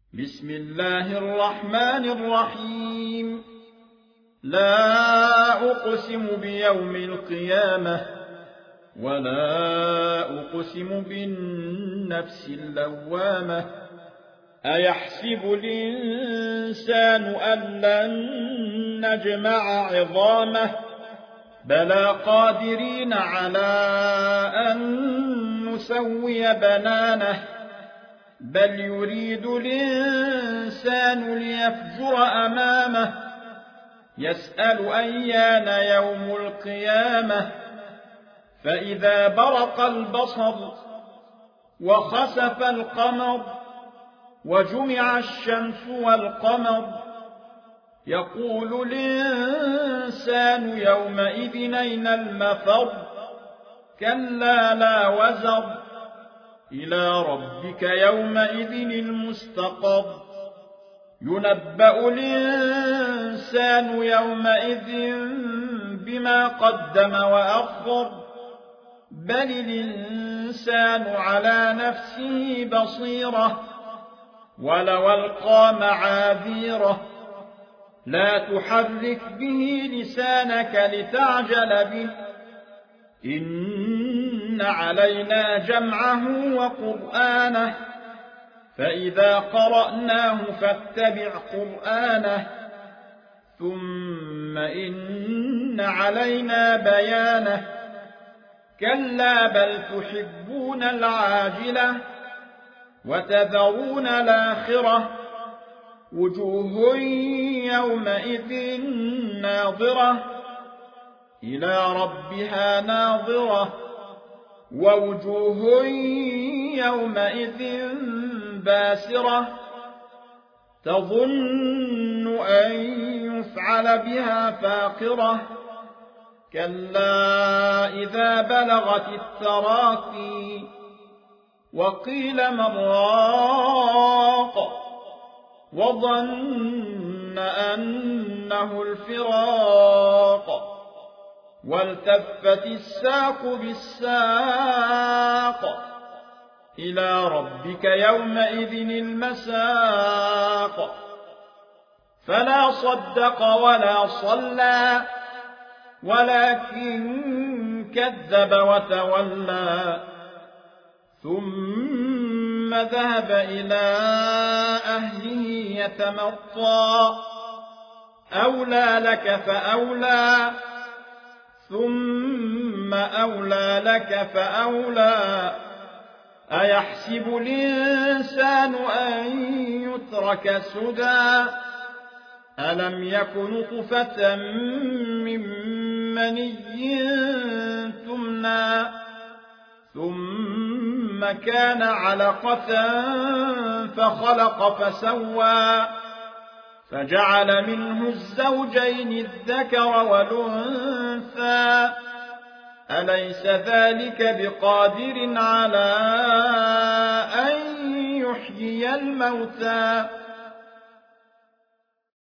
بسم الله الرحمن الرحيم. لا أقسم بيوم القيامة ولا أقسم بالنفس اللوامة. أيحسب الإنسان أن لن نجمع عظامه بلى قادرين على أن نسوي بنانه بل يريد الإنسان ليفجر أمامه يسأل أيان يوم القيامة. فإذا برق البصر وخسف القمر وجمع الشمس والقمر يقول الإنسان يومئذ أين المفر كلا لا وزر إلى ربك يومئذ المستقر. ينبأ الإنسان يومئذ بما قدم وأخر بل الإنسان على نفسه بصيرة ولو ألقى معاذيره. لا تحرك به لسانك لتعجل به إن علينا جمعه وقرآنه فإذا قرأناه فاتبع قرآنه ثم إن علينا بيانه. كلا بل تحبون العاجلة وتذرون الآخرة وجوه يومئذ ناظرة إلى ربها ناظرة ووجوه يومئذ باسرة تظن أن يفعل بها فاقرة. كلا إذا بلغت التراقي وقيل من راق وظن أنه الفراق والتفت الساق بالساق إلى ربك يومئذ المساق. فلا صدق ولا صلى ولكن كذب وتولى ثم ذهب إلى أهله يتمطى. أولى لك فأولى ثم أولى لك فأولى. أيحسب الإنسان أن يترك سدى ألم يك نطفة من مني تمنى ثم كان علقة فخلق فسوى فجعل منه الزوجين الذكر والأنثى أليس ذلك بقادر على أن يحيي الموتى